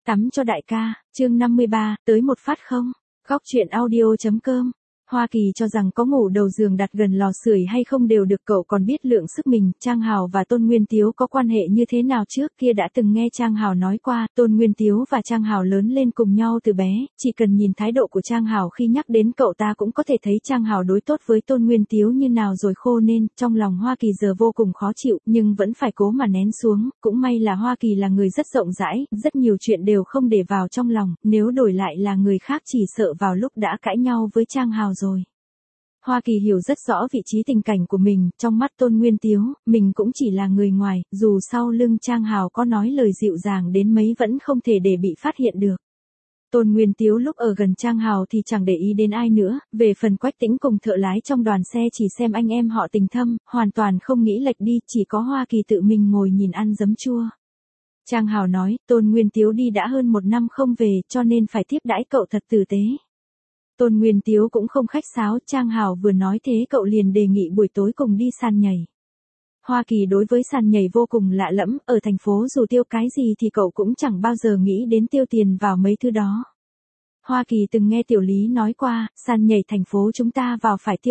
Tắm cho đại ca, chương 53, tới một phát không? Góc truyện audio.com. Hoa Kỳ cho rằng có ngủ đầu giường đặt gần lò sưởi hay không đều được, cậu còn biết lượng sức mình. Trang Hào và Tôn Nguyên Tiếu có quan hệ như thế nào trước kia đã từng nghe Trang Hào nói qua. Tôn Nguyên Tiếu và Trang Hào lớn lên cùng nhau từ bé, chỉ cần nhìn thái độ của Trang Hào khi nhắc đến cậu ta cũng có thể thấy Trang Hào đối tốt với Tôn Nguyên Tiếu như nào rồi, khô nên trong lòng Hoa Kỳ giờ vô cùng khó chịu, nhưng vẫn phải cố mà nén xuống. Cũng may là Hoa Kỳ là người rất rộng rãi, rất nhiều chuyện đều không để vào trong lòng, nếu đổi lại là người khác chỉ sợ vào lúc đã cãi nhau với Trang Hào rồi. Hoa Kỳ hiểu rất rõ vị trí tình cảnh của mình, trong mắt Tôn Nguyên Tiếu, mình cũng chỉ là người ngoài, dù sau lưng Trang Hào có nói lời dịu dàng đến mấy vẫn không thể để bị phát hiện được. Tôn Nguyên Tiếu lúc ở gần Trang Hào thì chẳng để ý đến ai nữa, về phần Quách Tĩnh cùng thợ lái trong đoàn xe chỉ xem anh em họ tình thâm, hoàn toàn không nghĩ lệch đi, chỉ có Hoa Kỳ tự mình ngồi nhìn ăn giấm chua. Trang Hào nói, Tôn Nguyên Tiếu đi đã hơn 1 năm không về, cho nên phải tiếp đãi cậu thật tử tế. Tôn Nguyên Tiếu cũng không khách sáo, Trang Hào vừa nói thế cậu liền đề nghị buổi tối cùng đi sàn nhảy. Hoa Kỳ đối với sàn nhảy vô cùng lạ lẫm, ở thành phố dù tiêu cái gì thì cậu cũng chẳng bao giờ nghĩ đến tiêu tiền vào mấy thứ đó. Hoa Kỳ từng nghe Tiểu Lý nói qua, sàn nhảy thành phố chúng ta vào phải tiêu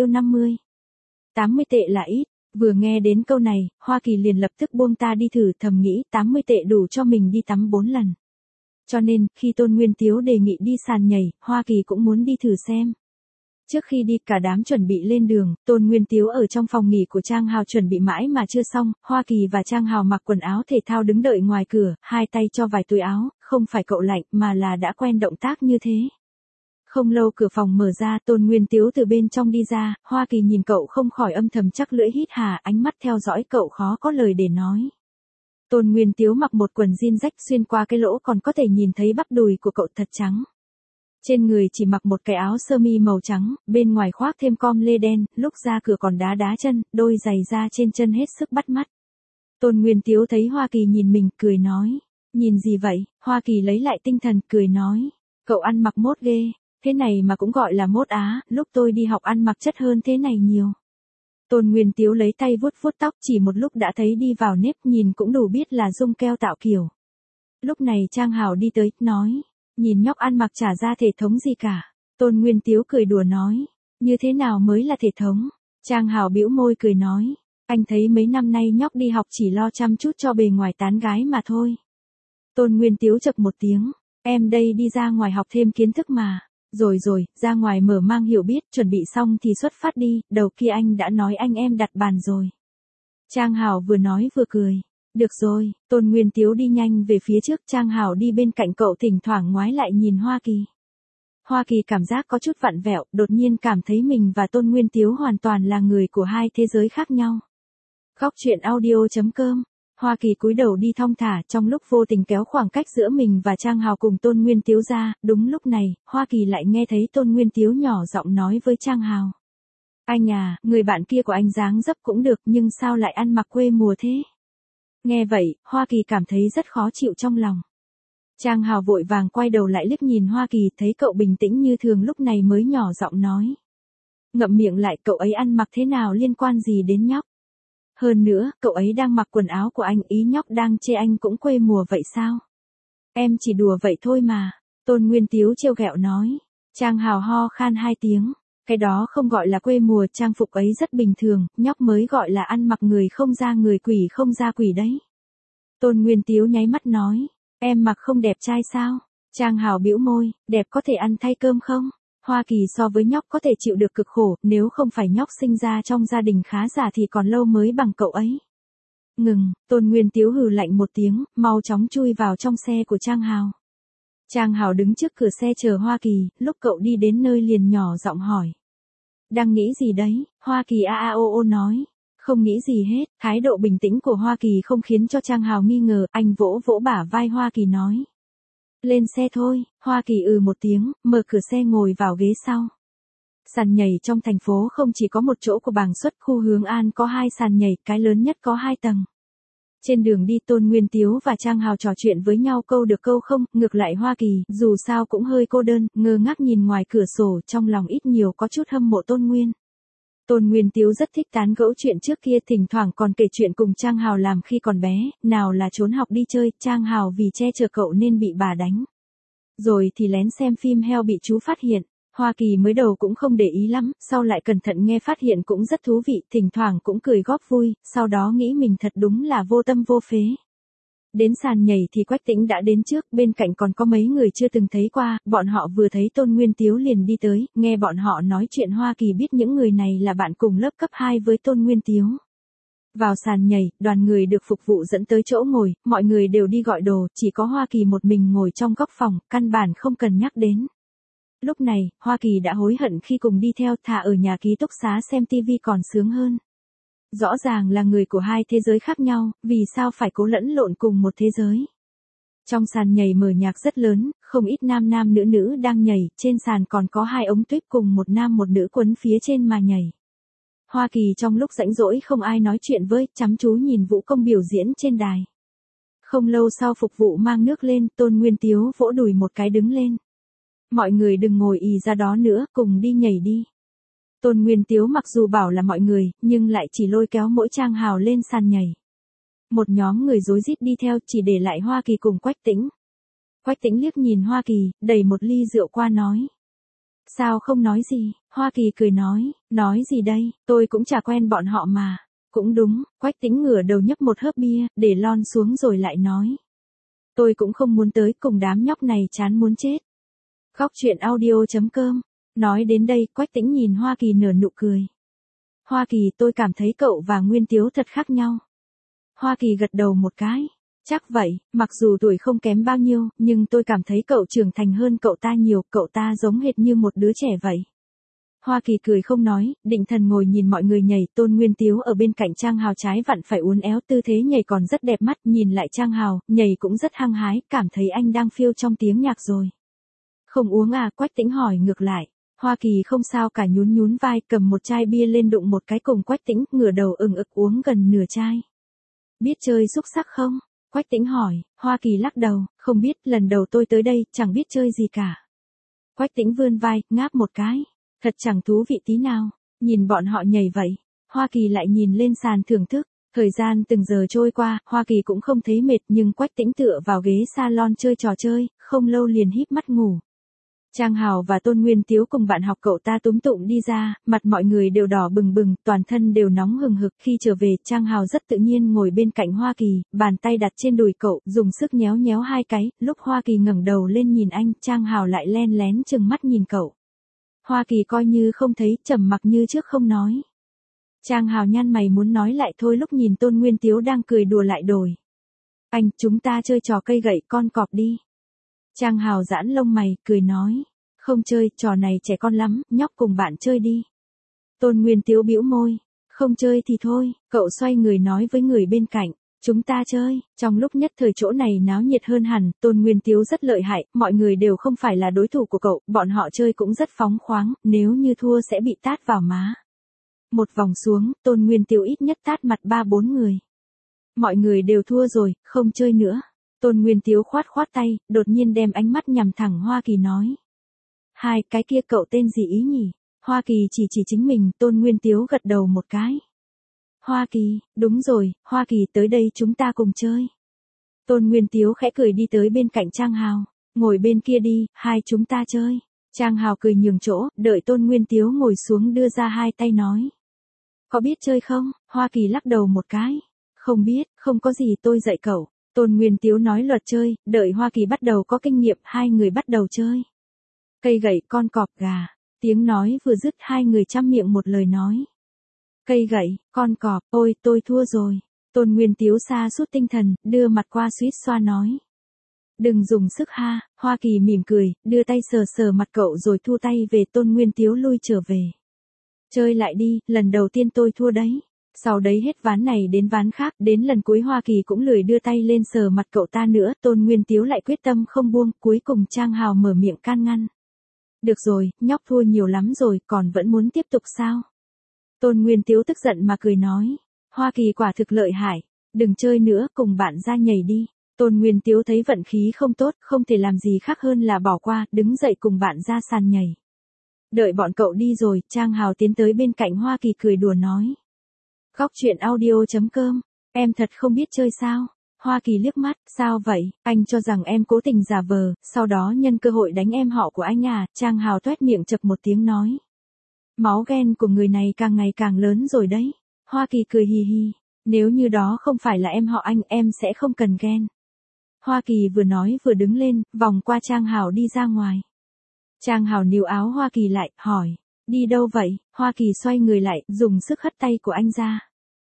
80 tệ là ít. Vừa nghe đến câu này, Hoa Kỳ liền lập tức buông ta đi thử, thầm nghĩ 80 tệ đủ cho mình đi tắm 4 lần. Cho nên, khi Tôn Nguyên Tiếu đề nghị đi sàn nhảy, Hoa Kỳ cũng muốn đi thử xem. Trước khi đi cả đám chuẩn bị lên đường, Tôn Nguyên Tiếu ở trong phòng nghỉ của Trang Hào chuẩn bị mãi mà chưa xong, Hoa Kỳ và Trang Hào mặc quần áo thể thao đứng đợi ngoài cửa, hai tay cho vài túi áo, không phải cậu lạnh mà là đã quen động tác như thế. Không lâu cửa phòng mở ra, Tôn Nguyên Tiếu từ bên trong đi ra, Hoa Kỳ nhìn cậu không khỏi âm thầm chắc lưỡi hít hà, ánh mắt theo dõi cậu khó có lời để nói. Tôn Nguyên Tiếu mặc một quần jean rách, xuyên qua cái lỗ còn có thể nhìn thấy bắp đùi của cậu thật trắng. Trên người chỉ mặc một cái áo sơ mi màu trắng, bên ngoài khoác thêm com lê đen, lúc ra cửa còn đá chân, đôi giày da trên chân hết sức bắt mắt. Tôn Nguyên Tiếu thấy Hoa Kỳ nhìn mình, cười nói. Nhìn gì vậy? Hoa Kỳ lấy lại tinh thần, cười nói. Cậu ăn mặc mốt ghê, thế này mà cũng gọi là mốt á, lúc tôi đi học ăn mặc chất hơn thế này nhiều. Tôn Nguyên Tiếu lấy tay vuốt tóc, chỉ một lúc đã thấy đi vào nếp, nhìn cũng đủ biết là dung keo tạo kiểu. Lúc này Trang Hào đi tới, nói, nhìn nhóc ăn mặc chả ra thể thống gì cả. Tôn Nguyên Tiếu cười đùa nói, như thế nào mới là thể thống? Trang Hào bĩu môi cười nói, anh thấy mấy năm nay nhóc đi học chỉ lo chăm chút cho bề ngoài tán gái mà thôi. Tôn Nguyên Tiếu chậc một tiếng, em đây đi ra ngoài học thêm kiến thức mà. Rồi, ra ngoài mở mang hiểu biết, chuẩn bị xong thì xuất phát đi, đầu kia anh đã nói anh em đặt bàn rồi. Trang Hào vừa nói vừa cười. Được rồi, Tôn Nguyên Tiếu đi nhanh về phía trước, Trang Hào đi bên cạnh cậu thỉnh thoảng ngoái lại nhìn Hoa Kỳ. Hoa Kỳ cảm giác có chút vặn vẹo, đột nhiên cảm thấy mình và Tôn Nguyên Tiếu hoàn toàn là người của hai thế giới khác nhau. Góc truyện audio.com. Hoa Kỳ cúi đầu đi thong thả, trong lúc vô tình kéo khoảng cách giữa mình và Trang Hào cùng Tôn Nguyên Tiếu ra, đúng lúc này, Hoa Kỳ lại nghe thấy Tôn Nguyên Tiếu nhỏ giọng nói với Trang Hào. Anh à, người bạn kia của anh dáng dấp cũng được nhưng sao lại ăn mặc quê mùa thế? Nghe vậy, Hoa Kỳ cảm thấy rất khó chịu trong lòng. Trang Hào vội vàng quay đầu lại liếc nhìn Hoa Kỳ, thấy cậu bình tĩnh như thường lúc này mới nhỏ giọng nói. Ngậm miệng lại, cậu ấy ăn mặc thế nào liên quan gì đến nhóc? Hơn nữa, cậu ấy đang mặc quần áo của anh, ý nhóc đang chê anh cũng quê mùa vậy sao? Em chỉ đùa vậy thôi mà. Tôn Nguyên Tiếu trêu ghẹo nói. Trang Hào ho khan 2 tiếng. Cái đó không gọi là quê mùa, trang phục ấy rất bình thường, nhóc mới gọi là ăn mặc người không ra người quỷ không ra quỷ đấy. Tôn Nguyên Tiếu nháy mắt nói. Em mặc không đẹp trai sao? Trang Hào bĩu môi, đẹp có thể ăn thay cơm không? Hoa Kỳ so với nhóc có thể chịu được cực khổ, nếu không phải nhóc sinh ra trong gia đình khá giả thì còn lâu mới bằng cậu ấy. Ngừng, Tôn Nguyên Tiếu hừ lạnh một tiếng, mau chóng chui vào trong xe của Trang Hào. Trang Hào đứng trước cửa xe chờ Hoa Kỳ, lúc cậu đi đến nơi liền nhỏ giọng hỏi. Đang nghĩ gì đấy? Hoa Kỳ a nói. Không nghĩ gì hết, thái độ bình tĩnh của Hoa Kỳ không khiến cho Trang Hào nghi ngờ, anh vỗ bả vai Hoa Kỳ nói. Lên xe thôi, Hoa Kỳ một tiếng, mở cửa xe ngồi vào ghế sau. Sàn nhảy trong thành phố không chỉ có một chỗ của Bàng Xuất, khu Hướng An có 2 sàn nhảy, cái lớn nhất có 2 tầng. Trên đường đi Tôn Nguyên Tiếu và Trang Hào trò chuyện với nhau câu được câu không, ngược lại Hoa Kỳ, dù sao cũng hơi cô đơn, ngơ ngác nhìn ngoài cửa sổ, trong lòng ít nhiều có chút hâm mộ Tôn Nguyên. Tôn Nguyên Tiếu rất thích tán gẫu chuyện trước kia, thỉnh thoảng còn kể chuyện cùng Trang Hào làm khi còn bé, nào là trốn học đi chơi, Trang Hào vì che chở cậu nên bị bà đánh. Rồi thì lén xem phim heo bị chú phát hiện. Hoa Kỳ mới đầu cũng không để ý lắm, sau lại cẩn thận nghe phát hiện cũng rất thú vị, thỉnh thoảng cũng cười góp vui, sau đó nghĩ mình thật đúng là vô tâm vô phế. Đến sàn nhảy thì Quách Tĩnh đã đến trước, bên cạnh còn có mấy người chưa từng thấy qua, bọn họ vừa thấy Tôn Nguyên Tiếu liền đi tới, nghe bọn họ nói chuyện Hoa Kỳ biết những người này là bạn cùng lớp cấp 2 với Tôn Nguyên Tiếu. Vào sàn nhảy, đoàn người được phục vụ dẫn tới chỗ ngồi, mọi người đều đi gọi đồ, chỉ có Hoa Kỳ một mình ngồi trong góc phòng, căn bản không cần nhắc đến. Lúc này, Hoa Kỳ đã hối hận khi cùng đi theo, thà ở nhà ký túc xá xem TV còn sướng hơn. Rõ ràng là người của hai thế giới khác nhau, vì sao phải cố lẫn lộn cùng một thế giới. Trong sàn nhảy mở nhạc rất lớn, không ít nam nam nữ nữ đang nhảy, trên sàn còn có 2 ống tuyết cùng một nam một nữ quấn phía trên mà nhảy. Hoa Kỳ trong lúc rảnh rỗi không ai nói chuyện với, chăm chú nhìn vũ công biểu diễn trên đài. Không lâu sau phục vụ mang nước lên, Tôn Nguyên Tiếu vỗ đùi một cái đứng lên. Mọi người đừng ngồi ì ra đó nữa, cùng đi nhảy đi. Tôn Nguyên Tiếu mặc dù bảo là mọi người, nhưng lại chỉ lôi kéo mỗi Trang Hào lên sàn nhảy. Một nhóm người rối rít đi theo, chỉ để lại Hoa Kỳ cùng Quách Tĩnh. Quách Tĩnh liếc nhìn Hoa Kỳ, đẩy một ly rượu qua nói. Sao không nói gì? Hoa Kỳ cười nói gì đây, tôi cũng chả quen bọn họ mà. Cũng đúng, Quách Tĩnh ngửa đầu nhấp một hớp bia, để lon xuống rồi lại nói. Tôi cũng không muốn tới, cùng đám nhóc này chán muốn chết. Góc truyện audio.com. Nói đến đây, Quách Tĩnh nhìn Hoa Kỳ nở nụ cười. Hoa Kỳ, tôi cảm thấy cậu và Nguyên Tiếu thật khác nhau. Hoa Kỳ gật đầu một cái. Chắc vậy, mặc dù tuổi không kém bao nhiêu, nhưng tôi cảm thấy cậu trưởng thành hơn cậu ta nhiều, cậu ta giống hệt như một đứa trẻ vậy. Hoa Kỳ cười không nói, định thần ngồi nhìn mọi người nhảy, Tôn Nguyên Tiếu ở bên cạnh Trang Hào trái vặn phải uốn éo, tư thế nhảy còn rất đẹp mắt, nhìn lại Trang Hào, nhảy cũng rất hăng hái, cảm thấy anh đang phiêu trong tiếng nhạc rồi. Không uống à? Quách Tĩnh hỏi ngược lại. Hoa Kỳ không sao cả, nhún nhún vai, cầm một chai bia lên đụng một cái cùng Quách Tĩnh, ngửa đầu ừng ực uống gần nửa chai. Biết chơi xúc xắc không? Quách Tĩnh hỏi. Hoa Kỳ lắc đầu, không biết, lần đầu tôi tới đây, chẳng biết chơi gì cả. Quách Tĩnh vươn vai, ngáp một cái. Thật chẳng thú vị tí nào. Nhìn bọn họ nhảy vậy. Hoa Kỳ lại nhìn lên sàn thưởng thức. Thời gian từng giờ trôi qua, Hoa Kỳ cũng không thấy mệt, nhưng Quách Tĩnh tựa vào ghế salon chơi trò chơi, không lâu liền híp mắt ngủ. Trang Hào và Tôn Nguyên Tiếu cùng bạn học cậu ta túm tụm đi ra, mặt mọi người đều đỏ bừng bừng, toàn thân đều nóng hừng hực. Khi trở về, Trang Hào rất tự nhiên ngồi bên cạnh Hoa Kỳ, bàn tay đặt trên đùi cậu, dùng sức nhéo nhéo 2 cái, lúc Hoa Kỳ ngẩng đầu lên nhìn anh, Trang Hào lại len lén chừng mắt nhìn cậu. Hoa Kỳ coi như không thấy, trầm mặc như trước không nói. Trang Hào nhăn mày muốn nói lại thôi lúc nhìn Tôn Nguyên Tiếu đang cười đùa lại đổi. Anh, chúng ta chơi trò cây gậy con cọp đi. Trang Hào giãn lông mày, cười nói. Không chơi, trò này trẻ con lắm, nhóc cùng bạn chơi đi. Tôn Nguyên Tiếu bĩu môi. Không chơi thì thôi, cậu xoay người nói với người bên cạnh. Chúng ta chơi. Trong lúc nhất thời chỗ này náo nhiệt hơn hẳn, Tôn Nguyên Tiếu rất lợi hại, mọi người đều không phải là đối thủ của cậu, bọn họ chơi cũng rất phóng khoáng, nếu như thua sẽ bị tát vào má. Một vòng xuống, Tôn Nguyên Tiếu ít nhất tát mặt 3-4 người. Mọi người đều thua rồi, không chơi nữa. Tôn Nguyên Tiếu khoát khoát tay, đột nhiên đem ánh mắt nhằm thẳng Hoa Kỳ nói. Hai, cái kia cậu tên gì ý nhỉ? Hoa Kỳ chỉ chính mình, Tôn Nguyên Tiếu gật đầu một cái. Hoa Kỳ, đúng rồi, Hoa Kỳ tới đây chúng ta cùng chơi. Tôn Nguyên Tiếu khẽ cười đi tới bên cạnh Trang Hào. Ngồi bên kia đi, hai chúng ta chơi. Trang Hào cười nhường chỗ, đợi Tôn Nguyên Tiếu ngồi xuống đưa ra 2 tay nói. Có biết chơi không? Hoa Kỳ lắc đầu một cái. Không biết, không có gì tôi dạy cậu. Tôn Nguyên Tiếu nói luật chơi, đợi Hoa Kỳ bắt đầu có kinh nghiệm, 2 người bắt đầu chơi. Cây gậy con cọp gà. Tiếng nói vừa dứt 2 người chăm miệng một lời nói. Cây gậy, con cọp, ôi tôi thua rồi. Tôn Nguyên Tiếu sa sút tinh thần, đưa mặt qua suýt xoa nói. Đừng dùng sức ha. Hoa Kỳ mỉm cười, đưa tay sờ sờ mặt cậu rồi thu tay về. Tôn Nguyên Tiếu lui trở về. Chơi lại đi, lần đầu tiên tôi thua đấy. Sau đấy hết ván này đến ván khác, đến lần cuối Hoa Kỳ cũng lười đưa tay lên sờ mặt cậu ta nữa, Tôn Nguyên Tiếu lại quyết tâm không buông, cuối cùng Trang Hào mở miệng can ngăn. Được rồi, nhóc thua nhiều lắm rồi, còn vẫn muốn tiếp tục sao? Tôn Nguyên Tiếu tức giận mà cười nói, Hoa Kỳ quả thực lợi hại, đừng chơi nữa, cùng bạn ra nhảy đi. Tôn Nguyên Tiếu thấy vận khí không tốt, không thể làm gì khác hơn là bỏ qua, đứng dậy cùng bạn ra sàn nhảy. Đợi bọn cậu đi rồi, Trang Hào tiến tới bên cạnh Hoa Kỳ cười đùa nói. Góc chuyện audio.com, em thật không biết chơi sao? Hoa Kỳ liếc mắt, sao vậy, anh cho rằng em cố tình giả vờ, sau đó nhân cơ hội đánh em họ của anh à, Trang Hào toét miệng chập một tiếng nói. Máu ghen của người này càng ngày càng lớn rồi đấy. Hoa Kỳ cười hì hì, nếu như đó không phải là em họ anh em sẽ không cần ghen. Hoa Kỳ vừa nói vừa đứng lên, vòng qua Trang Hào đi ra ngoài. Trang Hào níu áo Hoa Kỳ lại, hỏi, đi đâu vậy? Hoa Kỳ xoay người lại, dùng sức hất tay của anh ra.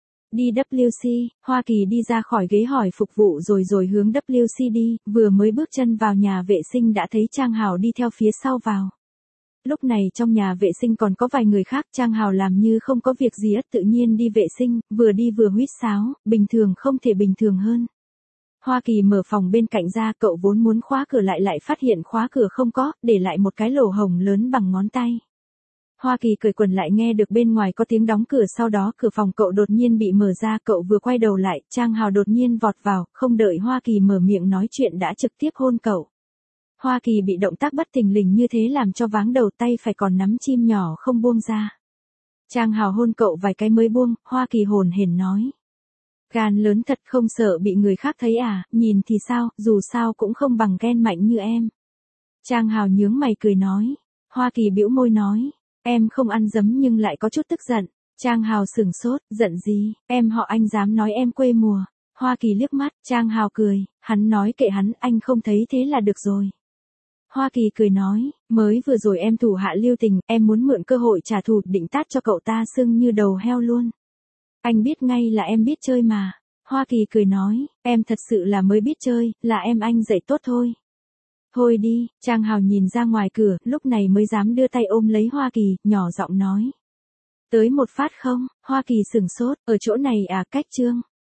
Đi WC, Hoa Kỳ đi ra khỏi ghế hỏi phục vụ rồi hướng WC đi, vừa mới bước chân vào nhà vệ sinh đã thấy Trang Hào đi theo phía sau vào. Lúc này trong nhà vệ sinh còn có vài người khác, Trang Hào làm như không có việc gì ất tự nhiên đi vệ sinh, vừa đi vừa huýt sáo, bình thường không thể bình thường hơn. Hoa Kỳ mở phòng bên cạnh ra, cậu vốn muốn khóa cửa lại phát hiện khóa cửa không có, để lại một cái lỗ hổng lớn bằng ngón tay. Hoa Kỳ cởi quần lại nghe được bên ngoài có tiếng đóng cửa, sau đó cửa phòng cậu đột nhiên bị mở ra, cậu vừa quay đầu lại, Trang Hào đột nhiên vọt vào, không đợi Hoa Kỳ mở miệng nói chuyện đã trực tiếp hôn cậu. Hoa Kỳ bị động tác bất thình lình như thế làm cho váng đầu, tay phải còn nắm chim nhỏ không buông ra. Trang Hào hôn cậu vài cái mới buông, Hoa Kỳ hồn hển nói. Gan lớn thật, không sợ bị người khác thấy à, nhìn thì sao, dù sao cũng không bằng ghen mạnh như em. Trang Hào nhướng mày cười nói. Hoa Kỳ bĩu môi nói. Em không ăn dấm nhưng lại có chút tức giận. Trang Hào sửng sốt, giận gì, em họ anh dám nói em quê mùa. Hoa Kỳ liếc mắt, Trang Hào cười, hắn nói kệ hắn, anh không thấy thế là được rồi. Hoa Kỳ cười nói, mới vừa rồi em thủ hạ lưu tình, em muốn mượn cơ hội trả thù, định tát cho cậu ta sưng như đầu heo luôn. Anh biết ngay là em biết chơi mà. Hoa Kỳ cười nói, em thật sự là mới biết chơi, là em anh dạy tốt thôi. Thôi đi, Trang Hào nhìn ra ngoài cửa, lúc này mới dám đưa tay ôm lấy Hoa Kỳ, nhỏ giọng nói. Tới một phát không? Hoa Kỳ sửng sốt, ở chỗ này à, cách Trương.